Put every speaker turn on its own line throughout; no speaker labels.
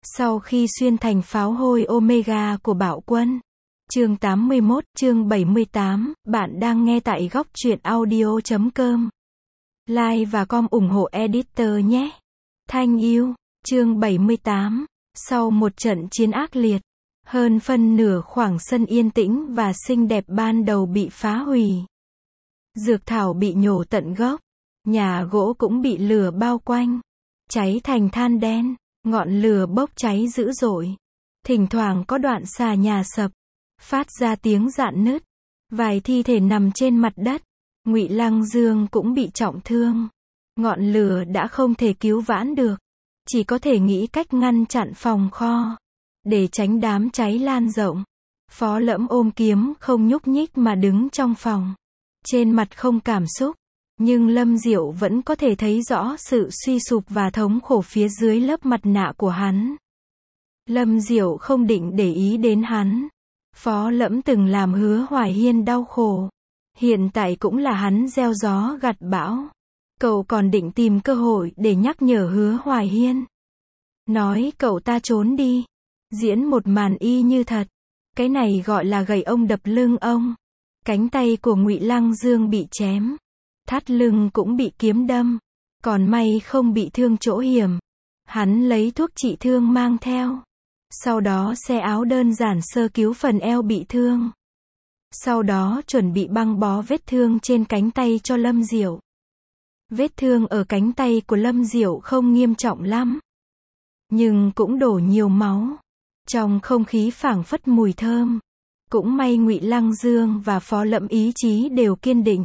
Sau khi xuyên thành pháo hôi Omega của Bạo Quân. Chương 81, chương 78, bạn đang nghe tại góc truyện audio.com. Like và com ủng hộ editor nhé. Thanh yêu, chương 78. Sau một trận chiến ác liệt, hơn phân nửa khoảng sân yên tĩnh và xinh đẹp ban đầu bị phá hủy. Dược thảo bị nhổ tận gốc, nhà gỗ cũng bị lửa bao quanh, cháy thành than đen, ngọn lửa bốc cháy dữ dội. Thỉnh thoảng có đoạn xà nhà sập, phát ra tiếng rạn nứt, vài thi thể nằm trên mặt đất. Ngụy Lăng Dương cũng bị trọng thương. Ngọn lửa đã không thể cứu vãn được, chỉ có thể nghĩ cách ngăn chặn phòng kho, để tránh đám cháy lan rộng. Phó Lẫm ôm kiếm không nhúc nhích mà đứng trong phòng, trên mặt không cảm xúc, nhưng Lâm Diệu vẫn có thể thấy rõ sự suy sụp và thống khổ phía dưới lớp mặt nạ của hắn. Lâm Diệu không định để ý đến hắn. Phó Lẫm từng làm Hứa Hoài Hiên đau khổ, hiện tại cũng là hắn gieo gió gặt bão. Cậu còn định tìm cơ hội để nhắc nhở Hứa Hoài Hiên, nói cậu ta trốn đi, diễn một màn y như thật. Cái này gọi là gậy ông đập lưng ông. Cánh tay của Ngụy Lăng Dương bị chém, thắt lưng cũng bị kiếm đâm, còn may không bị thương chỗ hiểm. Hắn lấy thuốc trị thương mang theo, sau đó xe áo đơn giản sơ cứu phần eo bị thương, sau đó chuẩn bị băng bó vết thương trên cánh tay cho Lâm Diệu. Vết thương ở cánh tay của Lâm Diệu không nghiêm trọng lắm, nhưng cũng đổ nhiều máu. Trong không khí phảng phất mùi thơm. Cũng may Ngụy Lăng Dương và Phó Lẫm ý chí đều kiên định,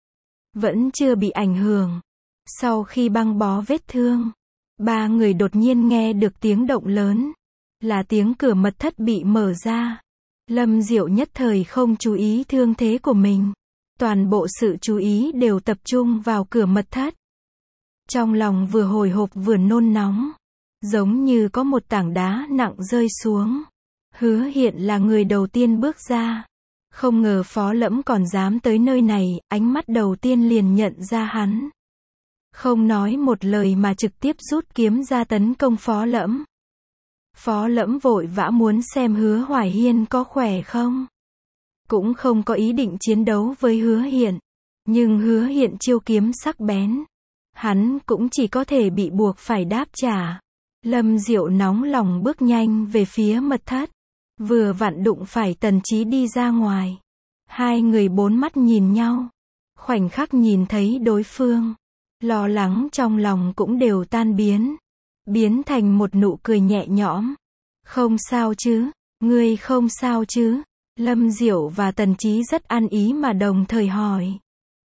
vẫn chưa bị ảnh hưởng. Sau khi băng bó vết thương, ba người đột nhiên nghe được tiếng động lớn, là tiếng cửa mật thất bị mở ra. Lâm Diệu nhất thời không chú ý thương thế của mình, toàn bộ sự chú ý đều tập trung vào cửa mật thất. Trong lòng vừa hồi hộp vừa nôn nóng, giống như có một tảng đá nặng rơi xuống. Hứa Hiện là người đầu tiên bước ra. Không ngờ Phó Lẫm còn dám tới nơi này, ánh mắt đầu tiên liền nhận ra hắn. Không nói một lời mà trực tiếp rút kiếm ra tấn công Phó Lẫm. Phó Lẫm vội vã muốn xem Hứa Hoài Hiên có khỏe không. Cũng không có ý định chiến đấu với Hứa Hiện. Nhưng Hứa Hiện chiêu kiếm sắc bén, hắn cũng chỉ có thể bị buộc phải đáp trả. Lâm Diệu nóng lòng bước nhanh về phía mật thất, vừa vặn đụng phải Tần Chí đi ra ngoài. Hai người bốn mắt nhìn nhau, khoảnh khắc nhìn thấy đối phương, lo lắng trong lòng cũng đều tan biến thành một nụ cười nhẹ nhõm. Không sao chứ, ngươi không sao chứ? Lâm Diệu và Tần Chí rất ăn ý mà đồng thời hỏi.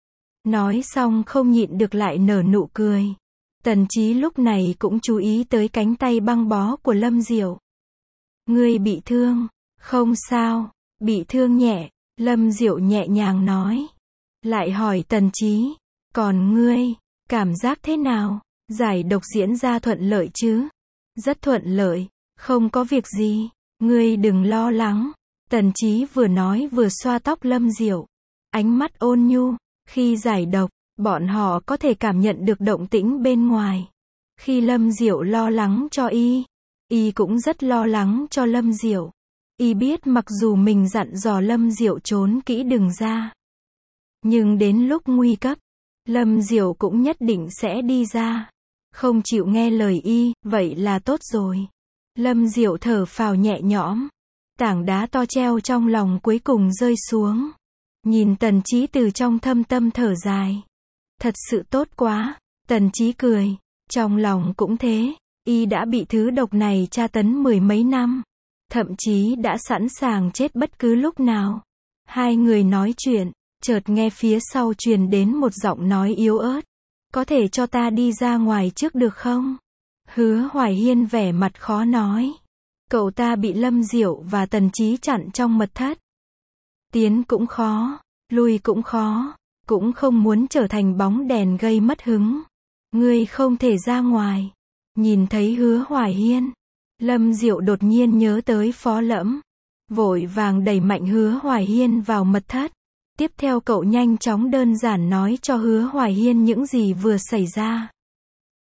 Nói xong không nhịn được lại nở nụ cười. Tần Chí lúc này cũng chú ý tới cánh tay băng bó của Lâm Diệu. Ngươi bị thương? Không sao, bị thương nhẹ, Lâm Diệu nhẹ nhàng nói. Lại hỏi Tần Chí, còn ngươi, cảm giác thế nào? Giải độc diễn ra thuận lợi chứ? Rất thuận lợi, không có việc gì, ngươi đừng lo lắng. Tần Chí vừa nói vừa xoa tóc Lâm Diệu, ánh mắt ôn nhu. Khi giải độc, bọn họ có thể cảm nhận được động tĩnh bên ngoài. Khi Lâm Diệu lo lắng cho y cũng rất lo lắng cho Lâm Diệu. Y biết mặc dù mình dặn dò Lâm Diệu trốn kỹ đừng ra, nhưng đến lúc nguy cấp, Lâm Diệu cũng nhất định sẽ đi ra. Không chịu nghe lời y, vậy là tốt rồi. Lâm Diệu thở phào nhẹ nhõm. Tảng đá to treo trong lòng cuối cùng rơi xuống. Nhìn Tần Chí từ trong thâm tâm thở dài. Thật sự tốt quá. Tần Chí cười. Trong lòng cũng thế. Y đã bị thứ độc này tra tấn mười mấy năm. Thậm chí đã sẵn sàng chết bất cứ lúc nào. Hai người nói chuyện, chợt nghe phía sau truyền đến một giọng nói yếu ớt. Có thể cho ta đi ra ngoài trước được không? Hứa Hoài Hiên vẻ mặt khó nói. Cậu ta bị Lâm Diệu và Tần Chí chặn trong mật thất. Tiến cũng khó, lui cũng khó, cũng không muốn trở thành bóng đèn gây mất hứng. Ngươi không thể ra ngoài. Nhìn thấy Hứa Hoài Hiên, Lâm Diệu đột nhiên nhớ tới Phó Lẫm, vội vàng đẩy mạnh Hứa Hoài Hiên vào mật thất. Tiếp theo cậu nhanh chóng đơn giản nói cho Hứa Hoài Hiên những gì vừa xảy ra.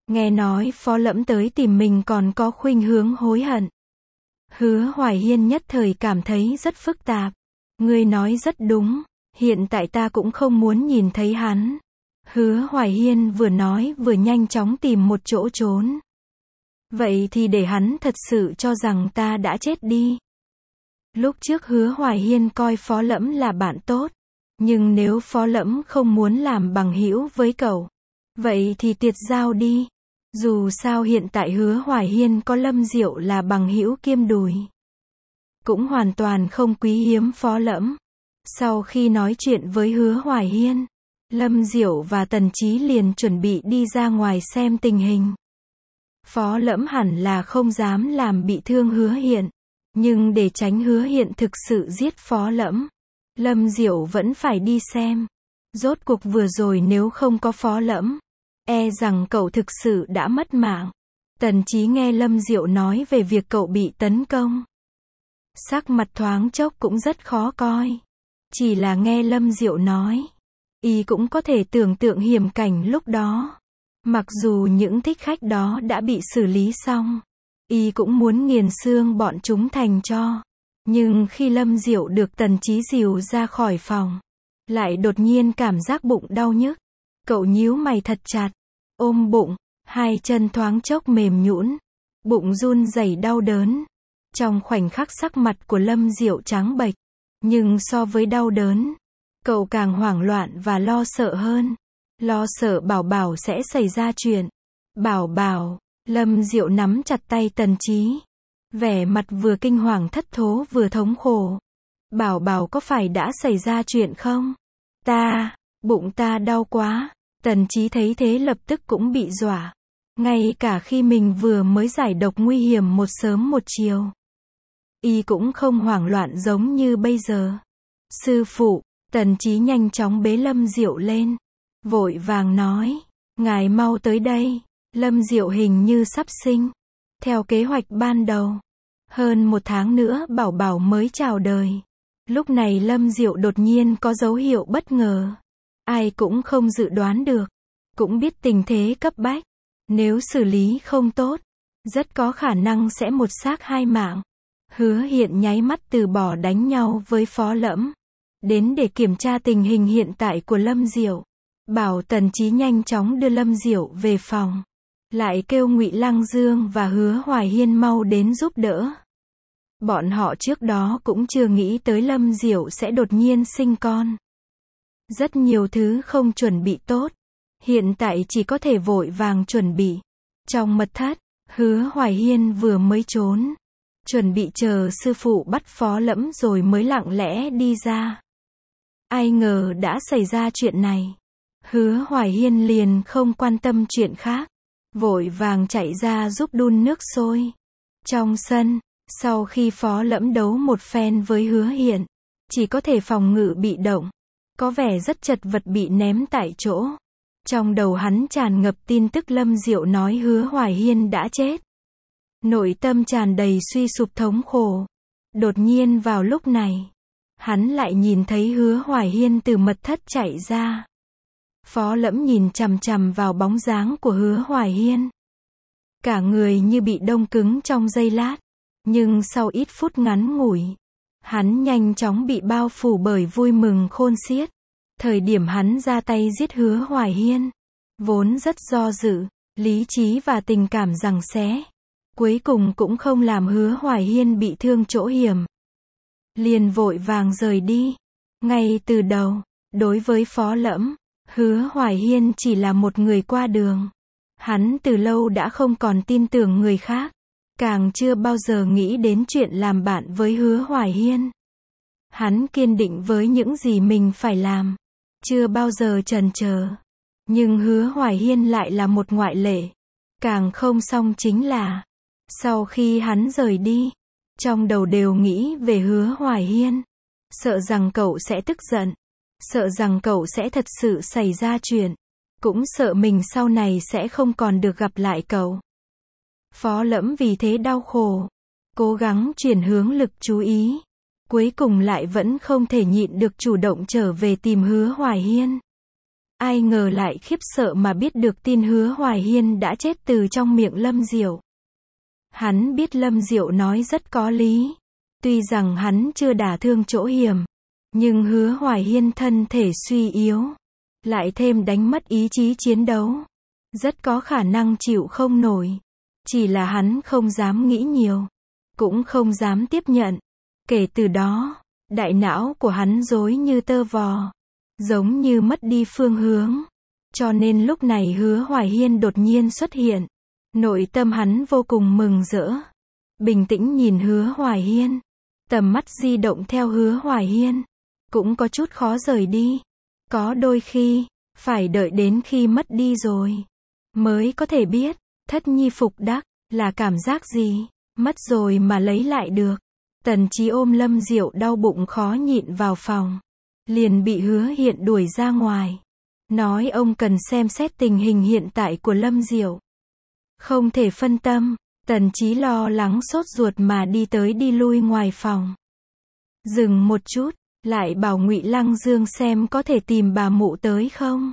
Nghe nói Phó Lẫm tới tìm mình còn có khuynh hướng hối hận. Hứa Hoài Hiên nhất thời cảm thấy rất phức tạp. Ngươi nói rất đúng, hiện tại ta cũng không muốn nhìn thấy hắn. Hứa Hoài Hiên vừa nói vừa nhanh chóng tìm một chỗ trốn. Vậy thì để hắn thật sự cho rằng ta đã chết đi. Lúc trước Hứa Hoài Hiên coi Phó Lẫm là bạn tốt. Nhưng nếu Phó Lẫm không muốn làm bằng hữu với cậu, vậy thì tiệt giao đi. Dù sao hiện tại Hứa Hoài Hiên có Lâm Diệu là bằng hữu kiêm đùi. Cũng hoàn toàn không quý hiếm Phó Lẫm. Sau khi nói chuyện với Hứa Hoài Hiên, Lâm Diệu và Tần Chí liền chuẩn bị đi ra ngoài xem tình hình. Phó Lẫm hẳn là không dám làm bị thương Hứa Hiện. Nhưng để tránh Hứa Hiện thực sự giết Phó Lẫm, Lâm Diệu vẫn phải đi xem. Rốt cuộc vừa rồi nếu không có Phó Lẫm, e rằng cậu thực sự đã mất mạng. Tần Chí nghe Lâm Diệu nói về việc cậu bị tấn công. Sắc mặt thoáng chốc cũng rất khó coi. Chỉ là nghe Lâm Diệu nói, y cũng có thể tưởng tượng hiểm cảnh lúc đó. Mặc dù những thích khách đó đã bị xử lý xong, y cũng muốn nghiền xương bọn chúng thành tro. Nhưng khi Lâm Diệu được Tần Chí dìu ra khỏi phòng, lại đột nhiên cảm giác bụng đau nhức. Cậu nhíu mày thật chặt, ôm bụng, hai chân thoáng chốc mềm nhũn, bụng run rẩy đau đớn. Trong khoảnh khắc sắc mặt của Lâm Diệu trắng bệch, nhưng so với đau đớn, cậu càng hoảng loạn và lo sợ hơn. Lo sợ Bảo Bảo sẽ xảy ra chuyện. Bảo Bảo, Lâm Diệu nắm chặt tay Tần Chí, vẻ mặt vừa kinh hoàng thất thố vừa thống khổ. Bảo Bảo có phải đã xảy ra chuyện không? Bụng ta đau quá. Tần Chí thấy thế lập tức cũng bị dọa. Ngay cả khi mình vừa mới giải độc nguy hiểm một sớm một chiều, y cũng không hoảng loạn giống như bây giờ. Sư phụ, Tần Chí nhanh chóng bế Lâm Diệu lên, vội vàng nói, ngài mau tới đây. Lâm Diệu hình như sắp sinh. Theo kế hoạch ban đầu, hơn 1 tháng nữa Bảo Bảo mới chào đời. Lúc này Lâm Diệu đột nhiên có dấu hiệu bất ngờ. Ai cũng không dự đoán được. Cũng biết tình thế cấp bách. Nếu xử lý không tốt, rất có khả năng sẽ một xác hai mạng. Hứa Hiện nháy mắt từ bỏ đánh nhau với Phó Lẫm, đến để kiểm tra tình hình hiện tại của Lâm Diệu. Bảo Tần Chí nhanh chóng đưa Lâm Diệu về phòng. Lại kêu Ngụy Lăng Dương và Hứa Hoài Hiên mau đến giúp đỡ. Bọn họ trước đó cũng chưa nghĩ tới Lâm Diệu sẽ đột nhiên sinh con. Rất nhiều thứ không chuẩn bị tốt. Hiện tại chỉ có thể vội vàng chuẩn bị. Trong mật thất, Hứa Hoài Hiên vừa mới trốn, chuẩn bị chờ sư phụ bắt Phó Lẫm rồi mới lặng lẽ đi ra. Ai ngờ đã xảy ra chuyện này. Hứa Hoài Hiên liền không quan tâm chuyện khác, vội vàng chạy ra giúp đun nước sôi. Trong sân, sau khi Phó Lẫm đấu một phen với Hứa Hiện, chỉ có thể phòng ngự bị động, có vẻ rất chật vật bị ném tại chỗ. Trong đầu hắn tràn ngập tin tức Lâm Diệu nói Hứa Hoài Hiên đã chết. Nội tâm tràn đầy suy sụp thống khổ. Đột nhiên vào lúc này, hắn lại nhìn thấy Hứa Hoài Hiên từ mật thất chạy ra. Phó Lẫm nhìn chằm chằm vào bóng dáng của Hứa Hoài Hiên. Cả người như bị đông cứng trong giây lát. Nhưng sau ít phút ngắn ngủi, hắn nhanh chóng bị bao phủ bởi vui mừng khôn xiết. Thời điểm hắn ra tay giết Hứa Hoài Hiên, vốn rất do dự, lý trí và tình cảm giằng xé. Cuối cùng cũng không làm Hứa Hoài Hiên bị thương chỗ hiểm. Liền vội vàng rời đi. Ngay từ đầu, đối với Phó Lẫm, Hứa Hoài Hiên chỉ là một người qua đường. Hắn từ lâu đã không còn tin tưởng người khác, càng chưa bao giờ nghĩ đến chuyện làm bạn với Hứa Hoài Hiên. Hắn kiên định với những gì mình phải làm, chưa bao giờ chần chờ. Nhưng Hứa Hoài Hiên lại là một ngoại lệ. Càng không xong chính là, sau khi hắn rời đi, trong đầu đều nghĩ về Hứa Hoài Hiên. Sợ rằng cậu sẽ tức giận, sợ rằng cậu sẽ thật sự xảy ra chuyện, cũng sợ mình sau này sẽ không còn được gặp lại cậu. Phó Lẫm vì thế đau khổ, cố gắng chuyển hướng lực chú ý, cuối cùng lại vẫn không thể nhịn được chủ động trở về tìm Hứa Hoài Hiên. Ai ngờ lại khiếp sợ mà biết được tin Hứa Hoài Hiên đã chết từ trong miệng Lâm Diệu. Hắn biết Lâm Diệu nói rất có lý. Tuy rằng hắn chưa đả thương chỗ hiểm, nhưng Hứa Hoài Hiên thân thể suy yếu, lại thêm đánh mất ý chí chiến đấu, rất có khả năng chịu không nổi. Chỉ là hắn không dám nghĩ nhiều, cũng không dám tiếp nhận. Kể từ đó, đại não của hắn rối như tơ vò, giống như mất đi phương hướng. Cho nên lúc này Hứa Hoài Hiên đột nhiên xuất hiện, nội tâm hắn vô cùng mừng rỡ. Bình tĩnh nhìn Hứa Hoài Hiên, tầm mắt di động theo Hứa Hoài Hiên, cũng có chút khó rời đi. Có đôi khi, phải đợi đến khi mất đi rồi, mới có thể biết, thất nhi phục đắc, là cảm giác gì, mất rồi mà lấy lại được. Tần Chí ôm Lâm Diệu đau bụng khó nhịn vào phòng, liền bị Hứa Hiện đuổi ra ngoài. Nói ông cần xem xét tình hình hiện tại của Lâm Diệu. Không thể phân tâm, Tần Chí lo lắng sốt ruột mà đi tới đi lui ngoài phòng. Dừng một chút, lại bảo Ngụy Lăng Dương xem có thể tìm bà mụ tới không.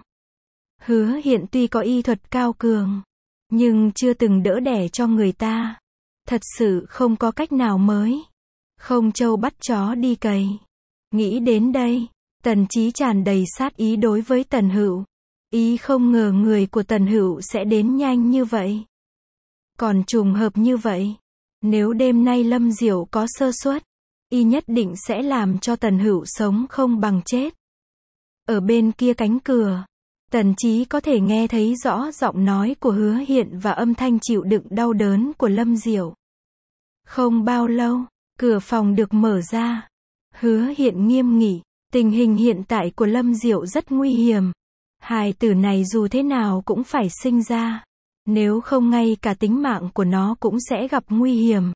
Hứa Hiện tuy có y thuật cao cường, nhưng chưa từng đỡ đẻ cho người ta. Thật sự không có cách nào mới. Không trâu bắt chó đi cày. Nghĩ đến đây, Tần Chí tràn đầy sát ý đối với Tần Hữu. Ý không ngờ người của Tần Hữu sẽ đến nhanh như vậy. Còn trùng hợp như vậy. Nếu đêm nay Lâm Diệu có sơ suất, y nhất định sẽ làm cho Tần Hữu sống không bằng chết. Ở bên kia cánh cửa, Tần Chí có thể nghe thấy rõ giọng nói của Hứa Hiện và âm thanh chịu đựng đau đớn của Lâm Diệu. Không bao lâu, cửa phòng được mở ra. Hứa Hiện nghiêm nghị, tình hình hiện tại của Lâm Diệu rất nguy hiểm. Hài tử này dù thế nào cũng phải sinh ra. Nếu không ngay cả tính mạng của nó cũng sẽ gặp nguy hiểm.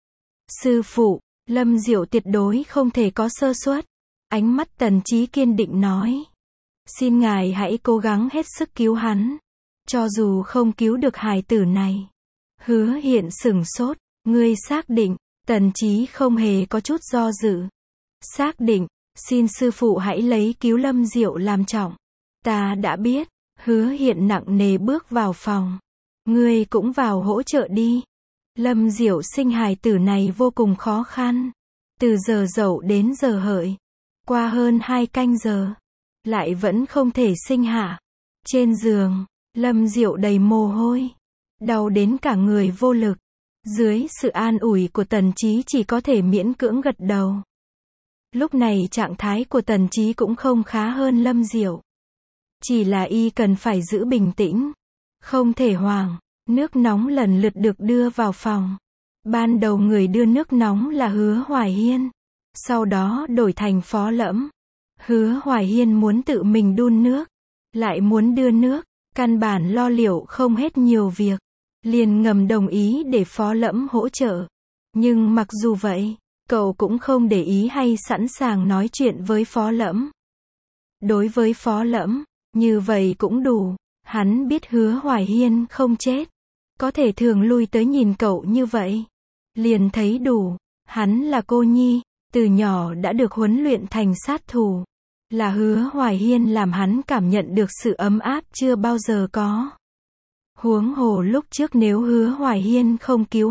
Sư phụ, Lâm Diệu tuyệt đối không thể có sơ suất. Ánh mắt Tần Chí kiên định nói. Xin ngài hãy cố gắng hết sức cứu hắn. Cho dù không cứu được hài tử này. Hứa Hiện sửng sốt. Ngươi xác định? Tần Chí không hề có chút do dự. Xác định, xin sư phụ hãy lấy cứu Lâm Diệu làm trọng. Ta đã biết. Hứa Hiện nặng nề bước vào phòng. Ngươi cũng vào hỗ trợ đi. Lâm Diệu sinh hài tử này vô cùng khó khăn. Từ giờ dậu đến giờ hợi. Qua hơn 2 canh giờ. Lại vẫn không thể sinh hạ. Trên giường, Lâm Diệu đầy mồ hôi. Đau đến cả người vô lực. Dưới sự an ủi của Tần Chí chỉ có thể miễn cưỡng gật đầu. Lúc này trạng thái của Tần Chí cũng không khá hơn Lâm Diệu. Chỉ là y cần phải giữ bình tĩnh. Không thể hoảng. Nước nóng lần lượt được đưa vào phòng. Ban đầu người đưa nước nóng là Hứa Hoài Hiên. Sau đó đổi thành Phó Lẫm. Hứa Hoài Hiên muốn tự mình đun nước. Lại muốn đưa nước. Căn bản lo liệu không hết nhiều việc. Liền ngầm đồng ý để Phó Lẫm hỗ trợ. Nhưng mặc dù vậy, cậu cũng không để ý hay sẵn sàng nói chuyện với Phó Lẫm. Đối với Phó Lẫm, như vậy cũng đủ. Hắn biết Hứa Hoài Hiên không chết. Có thể thường lui tới nhìn cậu như vậy. Liền thấy đủ. Hắn là cô nhi, từ nhỏ đã được huấn luyện thành sát thủ. Là Hứa Hoài Hiên làm hắn cảm nhận được sự ấm áp chưa bao giờ có. Huống hồ lúc trước nếu Hứa Hoài Hiên không cứu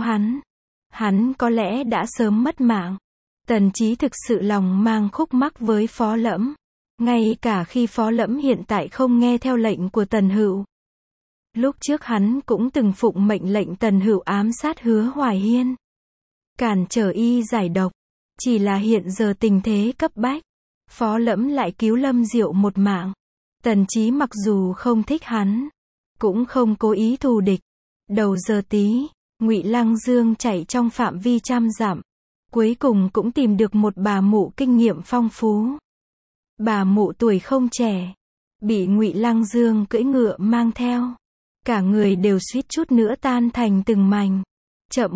hắn có lẽ đã sớm mất mạng. Tần Chí thực sự lòng mang khúc mắc với Phó Lẫm. Ngay cả khi Phó Lẫm hiện tại không nghe theo lệnh của Tần Hữu. Lúc trước hắn cũng từng phụng mệnh lệnh Tần Hữu ám sát Hứa Hoài Hiên. Cản trở y giải độc. Chỉ là hiện giờ tình thế cấp bách. Phó Lẫm lại cứu Lâm Diệu một mạng. Tần Chí mặc dù không thích hắn, cũng không cố ý thù địch. Đầu giờ tí, Ngụy Lăng Dương chạy trong phạm vi 100 dặm. Cuối cùng cũng tìm được một bà mụ kinh nghiệm phong phú. Bà mụ tuổi không trẻ. Bị Ngụy Lăng Dương cưỡi ngựa mang theo. Cả người đều suýt chút nữa tan thành từng mảnh. Chậm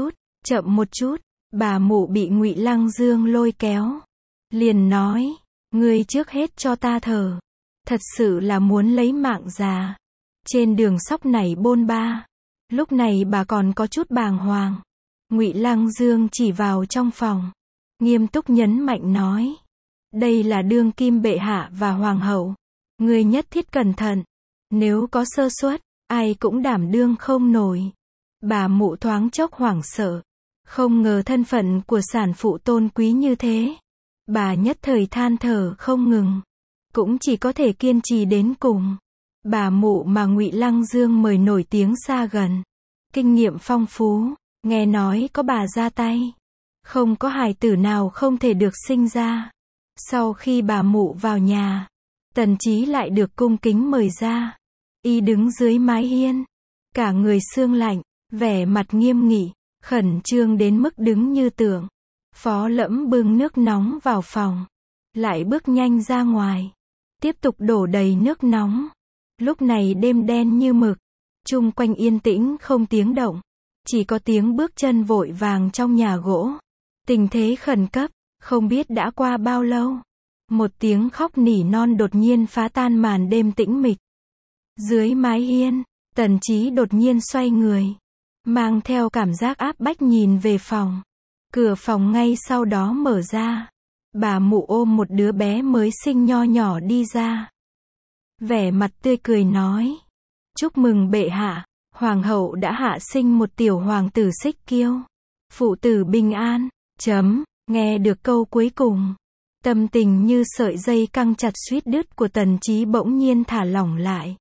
một chút, bà mụ bị Ngụy Lăng Dương lôi kéo. Liền nói, ngươi trước hết cho ta thở. Thật sự là muốn lấy mạng già. Trên đường sóc này bôn ba. Lúc này bà còn có chút bàng hoàng. Ngụy Lăng Dương chỉ vào trong phòng. Nghiêm túc nhấn mạnh nói. Đây là đương kim bệ hạ và hoàng hậu. Ngươi nhất thiết cẩn thận. Nếu có sơ suất, ai cũng đảm đương không nổi. Bà mụ thoáng chốc hoảng sợ. Không ngờ thân phận của sản phụ tôn quý như thế. Bà nhất thời than thở không ngừng. Cũng chỉ có thể kiên trì đến cùng. Bà mụ mà Ngụy Lăng Dương mời nổi tiếng xa gần. Kinh nghiệm phong phú, nghe nói có bà ra tay. Không có hài tử nào không thể được sinh ra. Sau khi bà mụ vào nhà, Tần Chí lại được cung kính mời ra. Y đứng dưới mái hiên, cả người sương lạnh, vẻ mặt nghiêm nghị, khẩn trương đến mức đứng như tượng. Phó Lẫm bưng nước nóng vào phòng, lại bước nhanh ra ngoài, tiếp tục đổ đầy nước nóng. Lúc này đêm đen như mực, chung quanh yên tĩnh không tiếng động, chỉ có tiếng bước chân vội vàng trong nhà gỗ. Tình thế khẩn cấp, không biết đã qua bao lâu. Một tiếng khóc nỉ non đột nhiên phá tan màn đêm tĩnh mịch. Dưới mái hiên, Tần Chí đột nhiên xoay người, mang theo cảm giác áp bách nhìn về phòng. Cửa phòng ngay sau đó mở ra. Bà mụ ôm một đứa bé mới sinh nho nhỏ đi ra. Vẻ mặt tươi cười nói: "Chúc mừng bệ hạ, hoàng hậu đã hạ sinh một tiểu hoàng tử Xích Kiêu. Phụ tử bình an." Nghe được câu cuối cùng, tâm tình như sợi dây căng chặt suýt đứt của Tần Chí bỗng nhiên thả lỏng lại.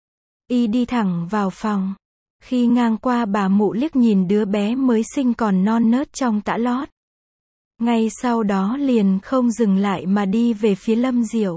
Y đi thẳng vào phòng. Khi ngang qua bà mụ liếc nhìn đứa bé mới sinh còn non nớt trong tã lót. Ngay sau đó liền không dừng lại mà đi về phía Lâm Diệu.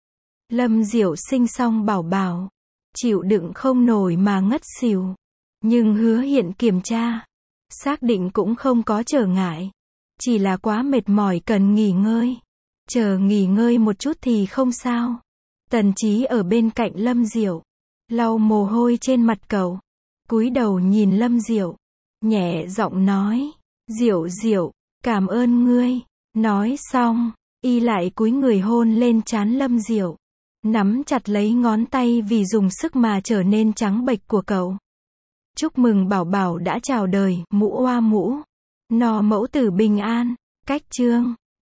Lâm Diệu sinh xong bảo bảo, chịu đựng không nổi mà ngất xỉu. Nhưng Hứa Hiện kiểm tra, xác định cũng không có trở ngại. Chỉ là quá mệt mỏi cần nghỉ ngơi. Chờ nghỉ ngơi một chút thì không sao. Tần Chí ở bên cạnh Lâm Diệu, lau mồ hôi trên mặt cậu, cúi đầu nhìn Lâm Diệu, nhẹ giọng nói: "Diệu Diệu, cảm ơn ngươi." Nói xong, y lại cúi người hôn lên trán Lâm Diệu, nắm chặt lấy ngón tay vì dùng sức mà trở nên trắng bệch của cậu. "Chúc mừng bảo bảo đã chào đời, mũ oa mũ. No mẫu tử bình an." Cách chương